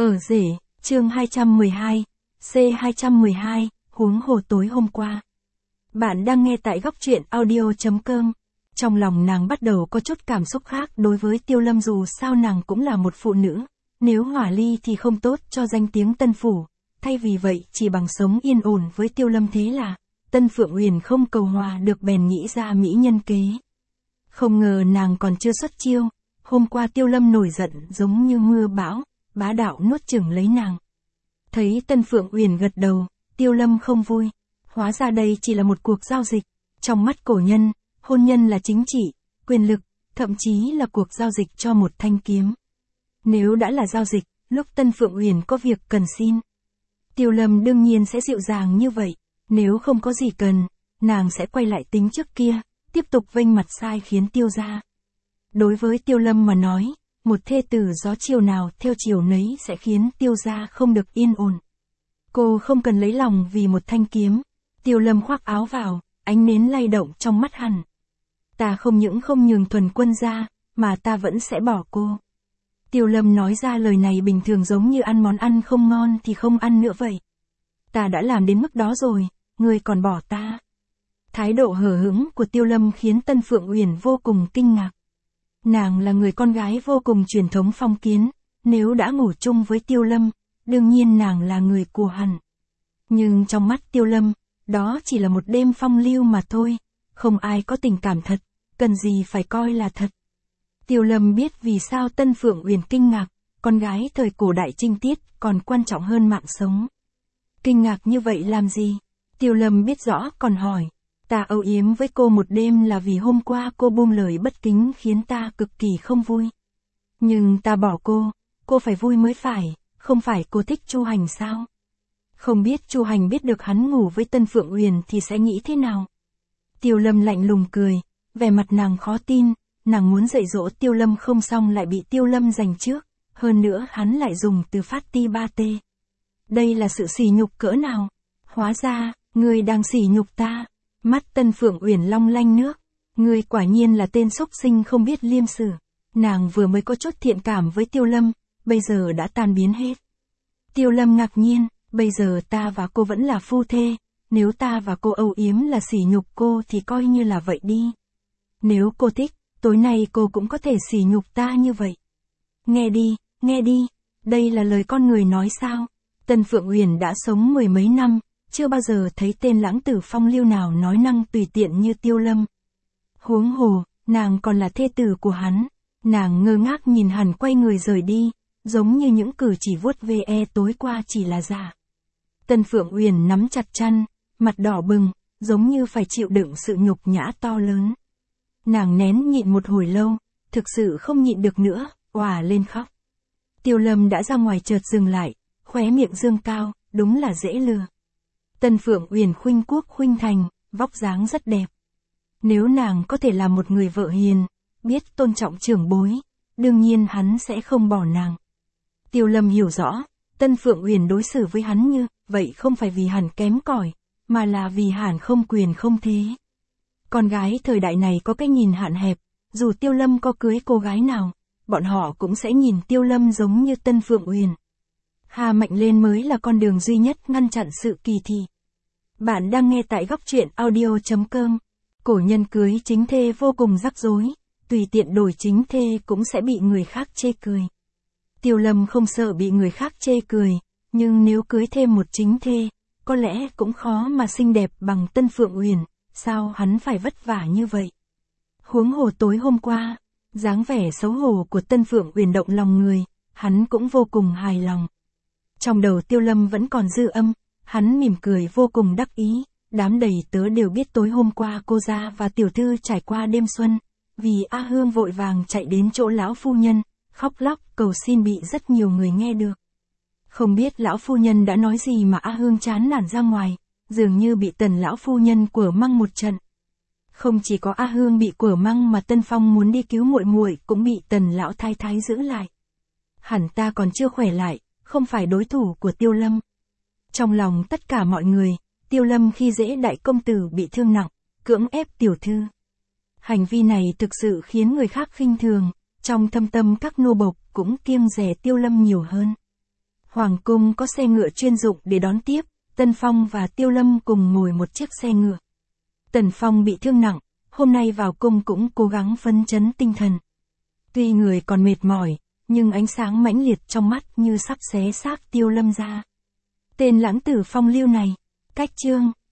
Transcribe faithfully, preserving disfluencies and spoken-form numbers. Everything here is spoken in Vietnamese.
Ở rể, chương hai trăm mười hai, C hai trăm mười hai, huống hồ tối hôm qua. Bạn đang nghe tại góc truyện audio chấm com. Trong lòng nàng bắt đầu có chút cảm xúc khác đối với Tiêu Lâm, dù sao nàng cũng là một phụ nữ. Nếu hỏa ly thì không tốt cho danh tiếng Tân Phủ, thay vì vậy chỉ bằng sống yên ổn với Tiêu Lâm, thế là Tân Phượng Uyển không cầu hòa được bèn nghĩ ra mỹ nhân kế. Không ngờ nàng còn chưa xuất chiêu, hôm qua Tiêu Lâm nổi giận giống như mưa bão, bá đạo nuốt chửng lấy nàng. Thấy Tân Phượng Uyển gật đầu, Tiêu Lâm không vui. Hóa ra đây chỉ là một cuộc giao dịch. Trong mắt cổ nhân, hôn nhân là chính trị, quyền lực, thậm chí là cuộc giao dịch cho một thanh kiếm. Nếu đã là giao dịch, lúc Tân Phượng Uyển có việc cần xin, Tiêu Lâm đương nhiên sẽ dịu dàng như vậy. Nếu không có gì cần, nàng sẽ quay lại tính trước kia, tiếp tục vênh mặt sai khiến Tiêu gia. Đối với Tiêu Lâm mà nói, một thê tử gió chiều nào theo chiều nấy sẽ khiến Tiêu gia không được yên ổn. Cô không cần lấy lòng vì một thanh kiếm. Tiêu Lâm khoác áo vào, ánh nến lay động trong mắt hắn. Ta không những không nhường Thuần Quân gia, mà ta vẫn sẽ bỏ cô. Tiêu Lâm nói ra lời này bình thường giống như ăn món ăn không ngon thì không ăn nữa vậy. Ta đã làm đến mức đó rồi, ngươi còn bỏ ta. Thái độ hờ hững của Tiêu Lâm khiến Tân Phượng Uyển vô cùng kinh ngạc. Nàng là người con gái vô cùng truyền thống phong kiến, nếu đã ngủ chung với Tiêu Lâm, đương nhiên nàng là người của hắn. Nhưng trong mắt Tiêu Lâm, đó chỉ là một đêm phong lưu mà thôi, không ai có tình cảm thật, cần gì phải coi là thật. Tiêu Lâm biết vì sao Tân Phượng Uyển kinh ngạc, con gái thời cổ đại trinh tiết còn quan trọng hơn mạng sống. Kinh ngạc như vậy làm gì? Tiêu Lâm biết rõ còn hỏi. Ta âu yếm với cô một đêm là vì hôm qua cô buông lời bất kính khiến ta cực kỳ không vui. Nhưng ta bỏ cô, cô phải vui mới phải, không phải cô thích Chu Hành sao? Không biết Chu Hành biết được hắn ngủ với Tân Phượng Uyển thì sẽ nghĩ thế nào? Tiêu Lâm lạnh lùng cười, vẻ mặt nàng khó tin, nàng muốn dạy dỗ Tiêu Lâm không xong lại bị Tiêu Lâm giành trước, hơn nữa hắn lại dùng từ phát ti ba tê. Đây là sự sỉ nhục cỡ nào? Hóa ra, ngươi đang sỉ nhục ta. Mắt Tân Phượng Uyển long lanh nước. Ngươi quả nhiên là tên xúc sinh không biết liêm sỉ. Nàng vừa mới có chút thiện cảm với Tiêu Lâm, bây giờ đã tan biến hết. Tiêu Lâm ngạc nhiên, bây giờ ta và cô vẫn là phu thê, nếu ta và cô âu yếm là sỉ nhục cô thì coi như là vậy đi. Nếu cô thích, tối nay cô cũng có thể sỉ nhục ta như vậy. Nghe đi, nghe đi, đây là lời con người nói sao? Tân Phượng Uyển đã sống mười mấy năm, chưa bao giờ thấy tên lãng tử phong lưu nào nói năng tùy tiện như Tiêu Lâm. Huống hồ, nàng còn là thê tử của hắn. Nàng ngơ ngác nhìn hắn quay người rời đi, giống như những cử chỉ vuốt ve tối qua chỉ là giả. Tân Phượng Uyển nắm chặt chăn, mặt đỏ bừng, giống như phải chịu đựng sự nhục nhã to lớn. Nàng nén nhịn một hồi lâu, thực sự không nhịn được nữa, òa lên khóc. Tiêu Lâm đã ra ngoài chợt dừng lại, khóe miệng dương cao, đúng là dễ lừa. Tân Phượng Uyển khuynh quốc khuynh thành, vóc dáng rất đẹp. Nếu nàng có thể là một người vợ hiền, biết tôn trọng trưởng bối, đương nhiên hắn sẽ không bỏ nàng. Tiêu Lâm hiểu rõ, Tân Phượng Uyển đối xử với hắn như vậy không phải vì hắn kém cỏi, mà là vì hắn không quyền không thế. Con gái thời đại này có cái nhìn hạn hẹp, dù Tiêu Lâm có cưới cô gái nào, bọn họ cũng sẽ nhìn Tiêu Lâm giống như Tân Phượng Uyển. Hà mạnh lên mới là con đường duy nhất ngăn chặn sự kỳ thị. Bạn đang nghe tại góc truyện audio chấm com. Cổ nhân cưới chính thê vô cùng rắc rối, tùy tiện đổi chính thê cũng sẽ bị người khác chê cười. Tiêu Lâm không sợ bị người khác chê cười, nhưng nếu cưới thêm một chính thê, có lẽ cũng khó mà xinh đẹp bằng Tân Phượng Uyển, sao hắn phải vất vả như vậy? Huống hồ tối hôm qua, dáng vẻ xấu hổ của Tân Phượng Uyển động lòng người, hắn cũng vô cùng hài lòng. Trong đầu Tiêu Lâm vẫn còn dư âm, hắn mỉm cười vô cùng đắc ý, đám đầy tớ đều biết tối hôm qua cô gia và tiểu thư trải qua đêm xuân, vì A Hương vội vàng chạy đến chỗ lão phu nhân, khóc lóc cầu xin bị rất nhiều người nghe được. Không biết lão phu nhân đã nói gì mà A Hương chán nản ra ngoài, dường như bị Tần lão phu nhân quở măng một trận. Không chỉ có A Hương bị quở măng mà Tân Phong muốn đi cứu muội muội cũng bị Tần lão thái thái giữ lại. Hẳn ta còn chưa khỏe lại, không phải đối thủ của Tiêu Lâm. Trong lòng tất cả mọi người, Tiêu Lâm khi dễ đại công tử bị thương nặng, cưỡng ép tiểu thư. Hành vi này thực sự khiến người khác khinh thường, trong thâm tâm các nô bộc cũng kiêng dè Tiêu Lâm nhiều hơn. Hoàng cung có xe ngựa chuyên dụng để đón tiếp, Tần Phong và Tiêu Lâm cùng ngồi một chiếc xe ngựa. Tần Phong bị thương nặng, hôm nay vào cung cũng cố gắng phấn chấn tinh thần. Tuy người còn mệt mỏi, nhưng ánh sáng mãnh liệt trong mắt như sắp xé xác Tiêu Lâm ra. Tên lãng tử phong lưu này, cách chương,